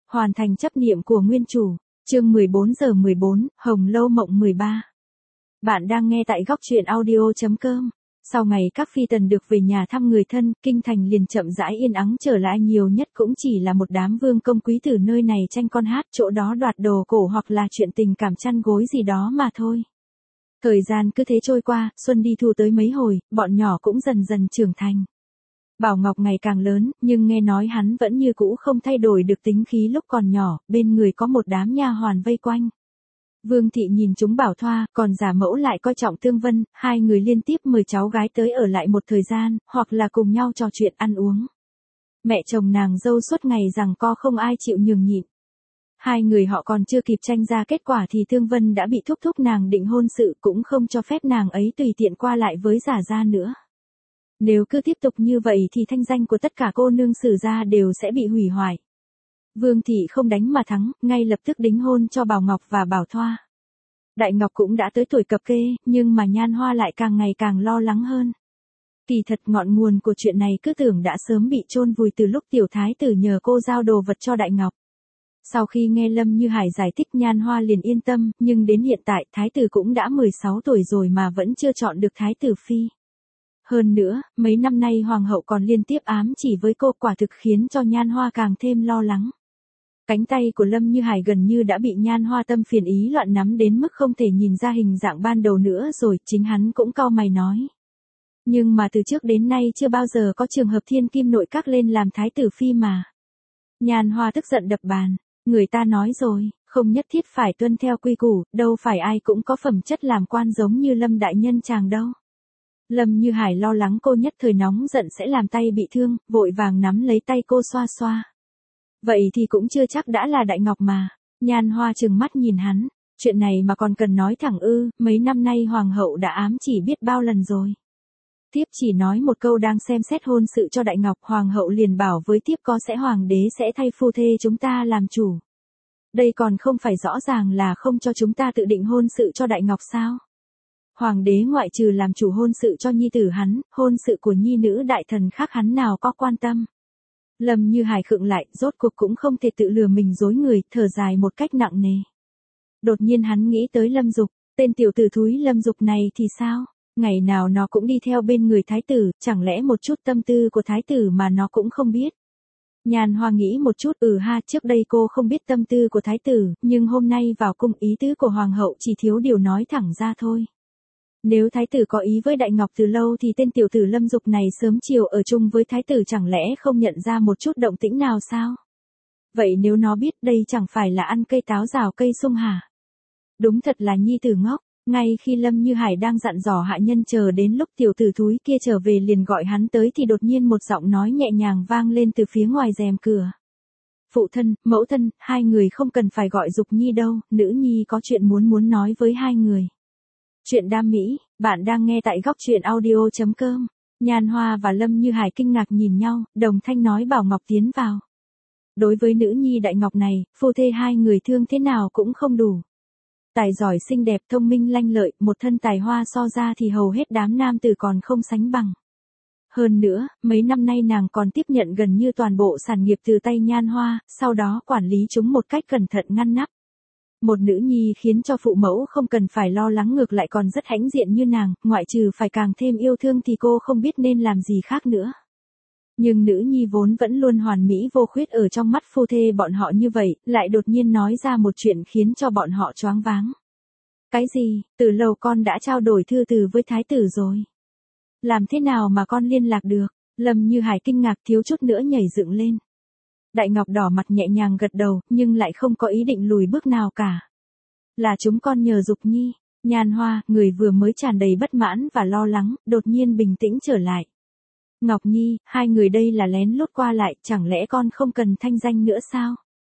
Hoàn thành chấp niệm của nguyên chủ. Chương 14 giờ 14, Hồng Lâu Mộng 13. Bạn đang nghe tại góc truyện audio.com. Sau ngày các phi tần được về nhà thăm người thân, kinh thành liền chậm rãi yên ắng trở lại, nhiều nhất cũng chỉ là một đám vương công quý tử nơi này tranh con hát, chỗ đó đoạt đồ cổ hoặc là chuyện tình cảm chăn gối gì đó mà thôi. Thời gian cứ thế trôi qua, xuân đi thu tới mấy hồi, bọn nhỏ cũng dần dần trưởng thành. Bảo Ngọc ngày càng lớn, nhưng nghe nói hắn vẫn như cũ không thay đổi được tính khí lúc còn nhỏ, bên người có một đám nha hoàn vây quanh. Vương thị nhìn chúng Bảo Thoa, còn giả mẫu lại coi trọng Tương Vân, hai người liên tiếp mời cháu gái tới ở lại một thời gian, hoặc là cùng nhau trò chuyện ăn uống. Mẹ chồng nàng dâu suốt ngày rằng co không ai chịu nhường nhịn. Hai người họ còn chưa kịp tranh ra kết quả thì Tương Vân đã bị thúc nàng định hôn sự, cũng không cho phép nàng ấy tùy tiện qua lại với giả gia nữa. Nếu cứ tiếp tục như vậy thì thanh danh của tất cả cô nương Sử gia đều sẽ bị hủy hoại. Vương thị không đánh mà thắng, ngay lập tức đính hôn cho Bảo Ngọc và Bảo Thoa. Đại Ngọc cũng đã tới tuổi cập kê, nhưng mà Nhan Hoa lại càng ngày càng lo lắng hơn. Kỳ thật ngọn nguồn của chuyện này cứ tưởng đã sớm bị chôn vùi từ lúc tiểu thái tử nhờ cô giao đồ vật cho Đại Ngọc. Sau khi nghe Lâm Như Hải giải thích, Nhan Hoa liền yên tâm, nhưng đến hiện tại thái tử cũng đã 16 tuổi rồi mà vẫn chưa chọn được thái tử phi. Hơn nữa, mấy năm nay hoàng hậu còn liên tiếp ám chỉ với cô, quả thực khiến cho Nhan Hoa càng thêm lo lắng. Cánh tay của Lâm Như Hải gần như đã bị Nhan Hoa tâm phiền ý loạn nắm đến mức không thể nhìn ra hình dạng ban đầu nữa rồi, chính hắn cũng cau mày nói. Nhưng mà từ trước đến nay chưa bao giờ có trường hợp thiên kim nội các lên làm thái tử phi mà. Nhan Hoa tức giận đập bàn, người ta nói rồi, không nhất thiết phải tuân theo quy củ, đâu phải ai cũng có phẩm chất làm quan giống như Lâm đại nhân chàng đâu. Lâm Như Hải lo lắng cô nhất thời nóng giận sẽ làm tay bị thương, vội vàng nắm lấy tay cô xoa xoa. Vậy thì cũng chưa chắc đã là Đại Ngọc mà. Nhan Hoa trừng mắt nhìn hắn, chuyện này mà còn cần nói thẳng ư? Mấy năm nay hoàng hậu đã ám chỉ biết bao lần rồi. Tiếp chỉ nói một câu đang xem xét hôn sự cho Đại Ngọc, hoàng hậu liền bảo với tiếp có sẽ hoàng đế sẽ thay phu thê chúng ta làm chủ. Đây còn không phải rõ ràng là không cho chúng ta tự định hôn sự cho Đại Ngọc sao? Hoàng đế ngoại trừ làm chủ hôn sự cho nhi tử hắn, hôn sự của nhi nữ đại thần khác hắn nào có quan tâm. Lâm Như Hải khựng lại, rốt cuộc cũng không thể tự lừa mình dối người, thở dài một cách nặng nề. Đột nhiên hắn nghĩ tới Lâm Dục, tên tiểu tử thúi Lâm Dục này thì sao? Ngày nào nó cũng đi theo bên người thái tử, chẳng lẽ một chút tâm tư của thái tử mà nó cũng không biết? Nhan Hoa nghĩ một chút, trước đây cô không biết tâm tư của thái tử, nhưng hôm nay vào cung ý tứ của hoàng hậu chỉ thiếu điều nói thẳng ra thôi. Nếu thái tử có ý với Đại Ngọc từ lâu thì tên tiểu tử Lâm Dục này sớm chiều ở chung với thái tử chẳng lẽ không nhận ra một chút động tĩnh nào sao? Vậy nếu nó biết đây chẳng phải là ăn cây táo rào cây sung hả? Đúng thật là nhi tử ngốc, ngay khi Lâm Như Hải đang dặn dò hạ nhân chờ đến lúc tiểu tử thúi kia trở về liền gọi hắn tới thì đột nhiên một giọng nói nhẹ nhàng vang lên từ phía ngoài rèm cửa. Phụ thân, mẫu thân, hai người không cần phải gọi Dục Nhi đâu, nữ nhi có chuyện muốn nói với hai người. Chuyện đam mỹ, bạn đang nghe tại góc truyện audio.com. Nhan Hoa và Lâm Như Hải kinh ngạc nhìn nhau, đồng thanh nói Bảo Ngọc tiến vào. Đối với nữ nhi Đại Ngọc này, phu thê hai người thương thế nào cũng không đủ. Tài giỏi xinh đẹp thông minh lanh lợi, một thân tài hoa so ra thì hầu hết đám nam tử còn không sánh bằng. Hơn nữa, mấy năm nay nàng còn tiếp nhận gần như toàn bộ sản nghiệp từ tay Nhan Hoa, sau đó quản lý chúng một cách cẩn thận ngăn nắp. Một nữ nhi khiến cho phụ mẫu không cần phải lo lắng, ngược lại còn rất hãnh diện như nàng, ngoại trừ phải càng thêm yêu thương thì cô không biết nên làm gì khác nữa. Nhưng nữ nhi vốn vẫn luôn hoàn mỹ vô khuyết ở trong mắt phu thê bọn họ như vậy, lại đột nhiên nói ra một chuyện khiến cho bọn họ choáng váng. Cái gì? Từ lâu con đã trao đổi thư từ với thái tử rồi. Làm thế nào mà con liên lạc được? Lâm Như Hải kinh ngạc thiếu chút nữa nhảy dựng lên. Đại Ngọc đỏ mặt nhẹ nhàng gật đầu, nhưng lại không có ý định lùi bước nào cả. Là chúng con nhờ Dục Nhi. Nhan Hoa, người vừa mới tràn đầy bất mãn và lo lắng, đột nhiên bình tĩnh trở lại. Ngọc Nhi, hai người đây là lén lút qua lại, chẳng lẽ con không cần thanh danh nữa sao?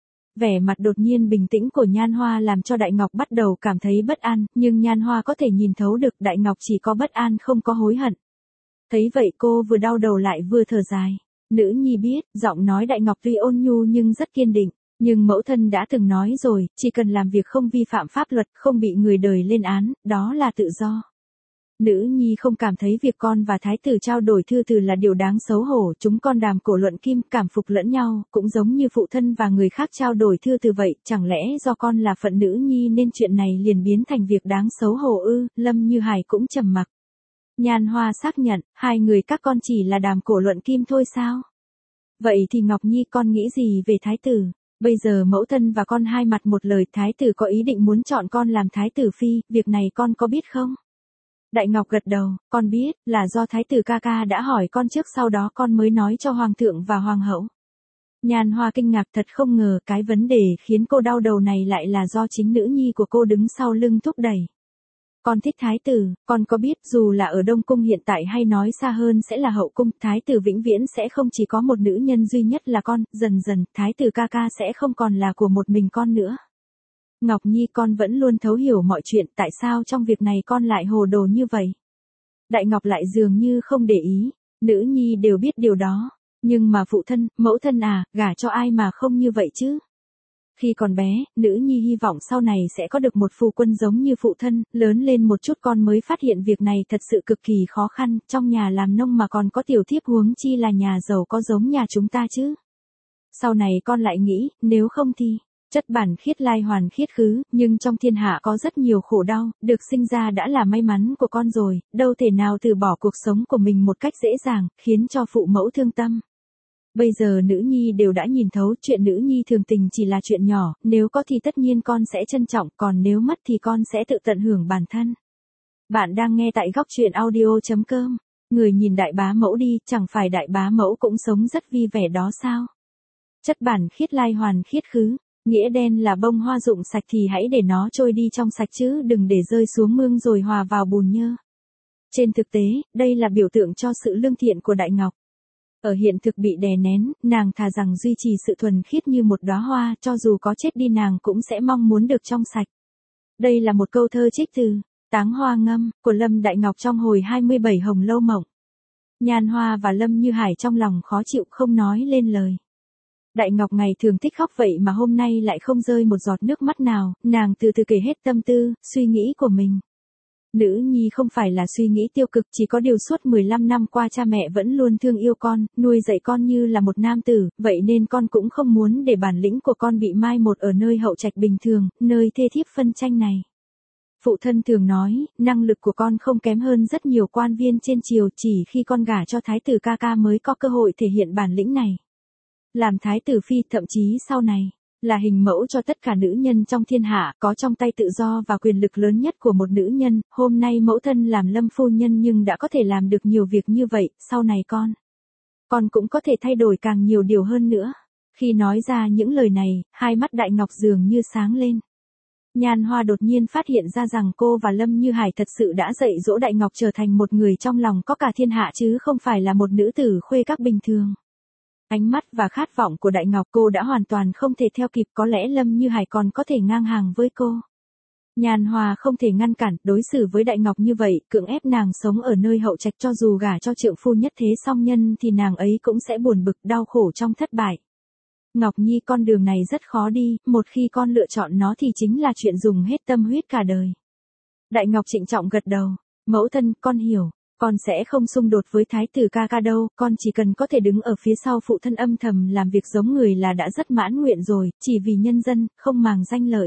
Vẻ mặt đột nhiên bình tĩnh của Nhan Hoa làm cho Đại Ngọc bắt đầu cảm thấy bất an, nhưng Nhan Hoa có thể nhìn thấu được Đại Ngọc chỉ có bất an không có hối hận. Thấy vậy cô vừa đau đầu lại vừa thở dài. Nữ nhi biết, giọng nói Đại Ngọc tuy ôn nhu nhưng rất kiên định, nhưng mẫu thân đã từng nói rồi, chỉ cần làm việc không vi phạm pháp luật, không bị người đời lên án, đó là tự do. Nữ nhi không cảm thấy việc con và thái tử trao đổi thư từ là điều đáng xấu hổ, chúng con đàm cổ luận kim, cảm phục lẫn nhau, cũng giống như phụ thân và người khác trao đổi thư từ vậy, chẳng lẽ do con là phận nữ nhi nên chuyện này liền biến thành việc đáng xấu hổ ư? Lâm Như Hải cũng trầm mặc. Nhan Hoa xác nhận, hai người các con chỉ là đàm cổ luận kim thôi sao? Vậy thì Ngọc Nhi con nghĩ gì về thái tử? Bây giờ mẫu thân và con hai mặt một lời, thái tử có ý định muốn chọn con làm thái tử phi, việc này con có biết không? Đại Ngọc gật đầu, con biết, là do thái tử ca ca đã hỏi con trước sau đó con mới nói cho hoàng thượng và hoàng hậu. Nhan Hoa kinh ngạc, thật không ngờ cái vấn đề khiến cô đau đầu này lại là do chính nữ nhi của cô đứng sau lưng thúc đẩy. Con thích thái tử, con có biết dù là ở Đông Cung hiện tại hay nói xa hơn sẽ là hậu cung, thái tử vĩnh viễn sẽ không chỉ có một nữ nhân duy nhất là con, dần dần, thái tử ca ca sẽ không còn là của một mình con nữa. Ngọc Nhi con vẫn luôn thấu hiểu mọi chuyện, tại sao trong việc này con lại hồ đồ như vậy? Đại Ngọc lại dường như không để ý, nữ nhi đều biết điều đó, nhưng mà phụ thân, mẫu thân à, gả cho ai mà không như vậy chứ? Khi còn bé, nữ nhi hy vọng sau này sẽ có được một phu quân giống như phụ thân, lớn lên một chút con mới phát hiện việc này thật sự cực kỳ khó khăn, trong nhà làm nông mà còn có tiểu thiếp huống chi là nhà giàu có giống nhà chúng ta chứ. Sau này con lại nghĩ, nếu không thì, chất bản khiết lai hoàn khiết khứ, nhưng trong thiên hạ có rất nhiều khổ đau, được sinh ra đã là may mắn của con rồi, đâu thể nào từ bỏ cuộc sống của mình một cách dễ dàng, khiến cho phụ mẫu thương tâm. Bây giờ nữ nhi đều đã nhìn thấu, chuyện nữ nhi thường tình chỉ là chuyện nhỏ, nếu có thì tất nhiên con sẽ trân trọng, còn nếu mất thì con sẽ tự tận hưởng bản thân. Bạn đang nghe tại góc truyện audio.com. Người nhìn đại bá mẫu đi, chẳng phải đại bá mẫu cũng sống rất vui vẻ đó sao? Chất bản khiết lai hoàn khiết khứ, nghĩa đen là bông hoa rụng sạch thì hãy để nó trôi đi trong sạch chứ đừng để rơi xuống mương rồi hòa vào bùn nhơ. Trên thực tế, đây là biểu tượng cho sự lương thiện của Đại Ngọc. Ở hiện thực bị đè nén, nàng thà rằng duy trì sự thuần khiết như một đóa hoa, cho dù có chết đi nàng cũng sẽ mong muốn được trong sạch. Đây là một câu thơ trích từ Táng Hoa Ngâm của Lâm Đại Ngọc trong hồi 27 Hồng Lâu Mộng. Nhan Hoa và Lâm Như Hải trong lòng khó chịu không nói lên lời. Đại Ngọc ngày thường thích khóc vậy mà hôm nay lại không rơi một giọt nước mắt nào, nàng từ từ kể hết tâm tư, suy nghĩ của mình. Nữ nhi không phải là suy nghĩ tiêu cực, chỉ có điều suốt 15 năm qua cha mẹ vẫn luôn thương yêu con, nuôi dạy con như là một nam tử, vậy nên con cũng không muốn để bản lĩnh của con bị mai một ở nơi hậu trạch bình thường, nơi thê thiếp phân tranh này. Phụ thân thường nói, năng lực của con không kém hơn rất nhiều quan viên trên triều, chỉ khi con gả cho thái tử ca ca mới có cơ hội thể hiện bản lĩnh này. Làm thái tử phi, thậm chí sau này là hình mẫu cho tất cả nữ nhân trong thiên hạ, có trong tay tự do và quyền lực lớn nhất của một nữ nhân, hôm nay mẫu thân làm Lâm phu nhân nhưng đã có thể làm được nhiều việc như vậy, sau này con cũng có thể thay đổi càng nhiều điều hơn nữa. Khi nói ra những lời này, hai mắt Đại Ngọc dường như sáng lên. Nhan Hoa đột nhiên phát hiện ra rằng cô và Lâm Như Hải thật sự đã dạy dỗ Đại Ngọc trở thành một người trong lòng có cả thiên hạ chứ không phải là một nữ tử khuê các bình thường. Ánh mắt và khát vọng của Đại Ngọc cô đã hoàn toàn không thể theo kịp, có lẽ Lâm Như Hải còn có thể ngang hàng với cô. Nhan Hoa không thể ngăn cản, đối xử với Đại Ngọc như vậy, cưỡng ép nàng sống ở nơi hậu trạch, cho dù gả cho trượng phu nhất thế song nhân thì nàng ấy cũng sẽ buồn bực đau khổ trong thất bại. Ngọc Nhi, con đường này rất khó đi, một khi con lựa chọn nó thì chính là chuyện dùng hết tâm huyết cả đời. Đại Ngọc trịnh trọng gật đầu, mẫu thân, con hiểu. Con sẽ không xung đột với thái tử ca ca đâu, con chỉ cần có thể đứng ở phía sau phụ thân âm thầm làm việc giống người là đã rất mãn nguyện rồi, chỉ vì nhân dân, không màng danh lợi.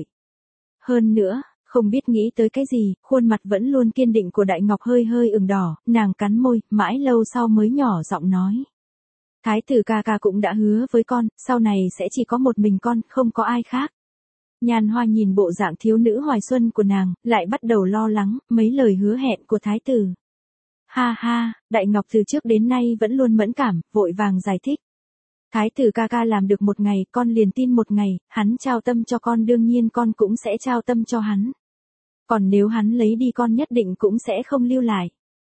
Hơn nữa, không biết nghĩ tới cái gì, khuôn mặt vẫn luôn kiên định của Đại Ngọc hơi hơi ửng đỏ, nàng cắn môi, mãi lâu sau mới nhỏ giọng nói. Thái tử ca ca cũng đã hứa với con, sau này sẽ chỉ có một mình con, không có ai khác. Nhan Hoa nhìn bộ dạng thiếu nữ hoài xuân của nàng, lại bắt đầu lo lắng, mấy lời hứa hẹn của thái tử. Ha ha, Đại Ngọc từ trước đến nay vẫn luôn mẫn cảm, vội vàng giải thích. Thái tử ca ca làm được một ngày, con liền tin một ngày, hắn trao tâm cho con đương nhiên con cũng sẽ trao tâm cho hắn. Còn nếu hắn lấy đi con nhất định cũng sẽ không lưu lại.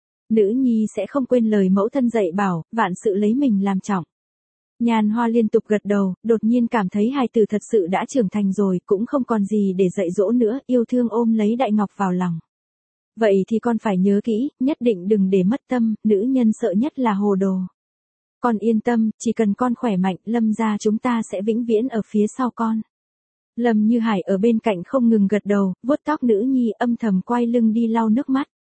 Nữ nhi sẽ không quên lời mẫu thân dạy bảo, vạn sự lấy mình làm trọng. Nhan Hoa liên tục gật đầu, đột nhiên cảm thấy hài tử thật sự đã trưởng thành rồi, cũng không còn gì để dạy dỗ nữa, yêu thương ôm lấy Đại Ngọc vào lòng. Vậy thì con phải nhớ kỹ, nhất định đừng để mất tâm, nữ nhân sợ nhất là hồ đồ. Con yên tâm, chỉ cần con khỏe mạnh, Lâm gia chúng ta sẽ vĩnh viễn ở phía sau con. Lâm Như Hải ở bên cạnh không ngừng gật đầu, vuốt tóc nữ nhi âm thầm quay lưng đi lau nước mắt.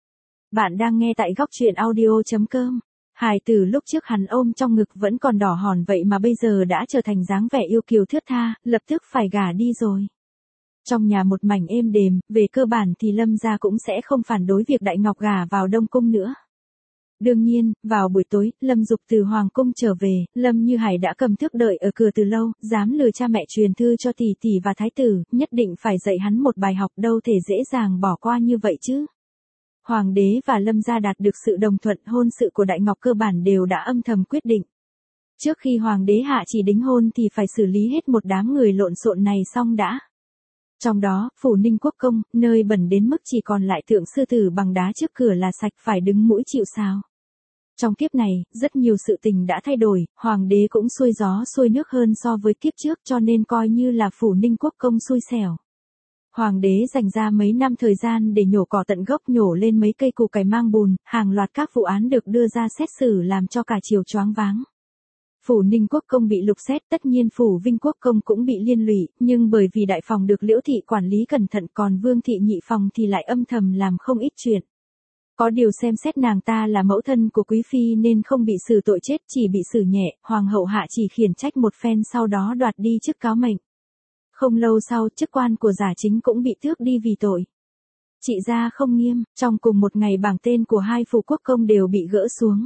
Bạn đang nghe tại góc truyện audio.com. Hài tử lúc trước hắn ôm trong ngực vẫn còn đỏ hòn vậy mà bây giờ đã trở thành dáng vẻ yêu kiều thướt tha, lập tức phải gả đi rồi. Trong nhà một mảnh êm đềm, về cơ bản thì Lâm gia cũng sẽ không phản đối việc Đại Ngọc gả vào Đông Cung nữa. Đương nhiên, vào buổi tối, Lâm Dục từ Hoàng Cung trở về, Lâm Như Hải đã cầm thước đợi ở cửa từ lâu, dám lừa cha mẹ truyền thư cho tỷ tỷ và thái tử, nhất định phải dạy hắn một bài học, đâu thể dễ dàng bỏ qua như vậy chứ. Hoàng đế và Lâm gia đạt được sự đồng thuận, hôn sự của Đại Ngọc cơ bản đều đã âm thầm quyết định. Trước khi Hoàng đế hạ chỉ đính hôn thì phải xử lý hết một đám người lộn xộn này xong đã. Trong đó, phủ Ninh Quốc Công, nơi bẩn đến mức chỉ còn lại tượng sư tử bằng đá trước cửa là sạch phải đứng mũi chịu sào. Trong kiếp này, rất nhiều sự tình đã thay đổi, Hoàng đế cũng xuôi gió xuôi nước hơn so với kiếp trước cho nên coi như là phủ Ninh Quốc Công xui xẻo. Hoàng đế dành ra mấy năm thời gian để nhổ cỏ tận gốc, nhổ lên mấy cây củ cải mang bùn, hàng loạt các vụ án được đưa ra xét xử làm cho cả triều choáng váng. Phủ Ninh Quốc Công bị lục xét, tất nhiên phủ Vinh Quốc Công cũng bị liên lụy, nhưng bởi vì đại phòng được Liễu thị quản lý cẩn thận, còn Vương thị nhị phòng thì lại âm thầm làm không ít chuyện. Có điều xem xét nàng ta là mẫu thân của quý phi nên không bị xử tội chết, chỉ bị xử nhẹ, hoàng hậu hạ chỉ khiển trách một phen sau đó đoạt đi chức cáo mệnh. Không lâu sau, chức quan của Giả Chính cũng bị tước đi vì tội trị gia không nghiêm. Trong cùng một ngày, bảng tên của hai phủ quốc công đều bị gỡ xuống.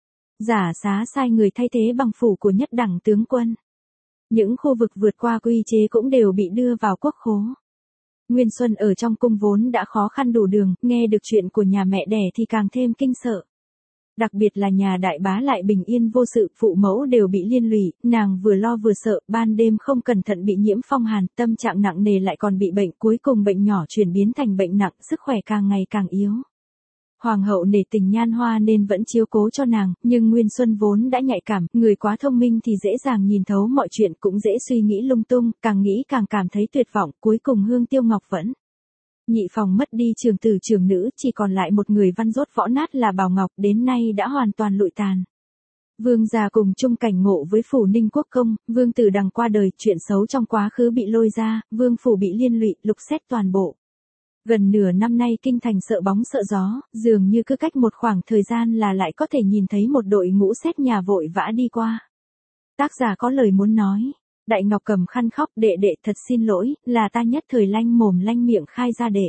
Giả Xá sai người thay thế bằng phủ của nhất đẳng tướng quân. Những khu vực vượt qua quy chế cũng đều bị đưa vào quốc khố. Nguyên Xuân ở trong cung vốn đã khó khăn đủ đường, nghe được chuyện của nhà mẹ đẻ thì càng thêm kinh sợ. Đặc biệt là nhà đại bá lại bình yên vô sự, phụ mẫu đều bị liên lụy, nàng vừa lo vừa sợ, ban đêm không cẩn thận bị nhiễm phong hàn, tâm trạng nặng nề lại còn bị bệnh, cuối cùng bệnh nhỏ chuyển biến thành bệnh nặng, sức khỏe càng ngày càng yếu. Hoàng hậu nể tình Nhan Hoa nên vẫn chiếu cố cho nàng, nhưng Nguyên Xuân vốn đã nhạy cảm, người quá thông minh thì dễ dàng nhìn thấu mọi chuyện, cũng dễ suy nghĩ lung tung, càng nghĩ càng cảm thấy tuyệt vọng, cuối cùng Hương Tiêu Ngọc vẫn. Nhị phòng mất đi trường tử trường nữ, chỉ còn lại một người văn rốt võ nát là Bảo Ngọc, đến nay đã hoàn toàn lụi tàn. Vương gia cùng chung cảnh ngộ với phủ Ninh Quốc Công, Vương Tử Đằng qua đời, chuyện xấu trong quá khứ bị lôi ra, Vương phủ bị liên lụy, lục xét toàn bộ. Gần nửa năm nay kinh thành sợ bóng sợ gió, dường như cứ cách một khoảng thời gian là lại có thể nhìn thấy một đội ngũ xét nhà vội vã đi qua. Tác giả có lời muốn nói. Đại Ngọc cầm khăn khóc, đệ đệ thật xin lỗi, là ta nhất thời lanh mồm lanh miệng khai ra đệ.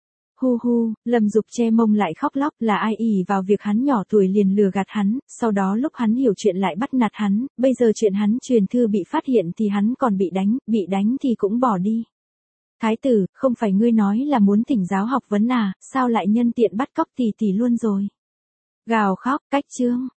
Hu hu, Lâm Dục che mông lại khóc lóc, là ai ỷ vào việc hắn nhỏ tuổi liền lừa gạt hắn, sau đó lúc hắn hiểu chuyện lại bắt nạt hắn, bây giờ chuyện hắn truyền thư bị phát hiện thì hắn còn bị đánh thì cũng bỏ đi. Thái tử, không phải ngươi nói là muốn thỉnh giáo học vấn à, sao lại nhân tiện bắt cóc tỷ tỷ luôn rồi. Gào khóc, cách chương.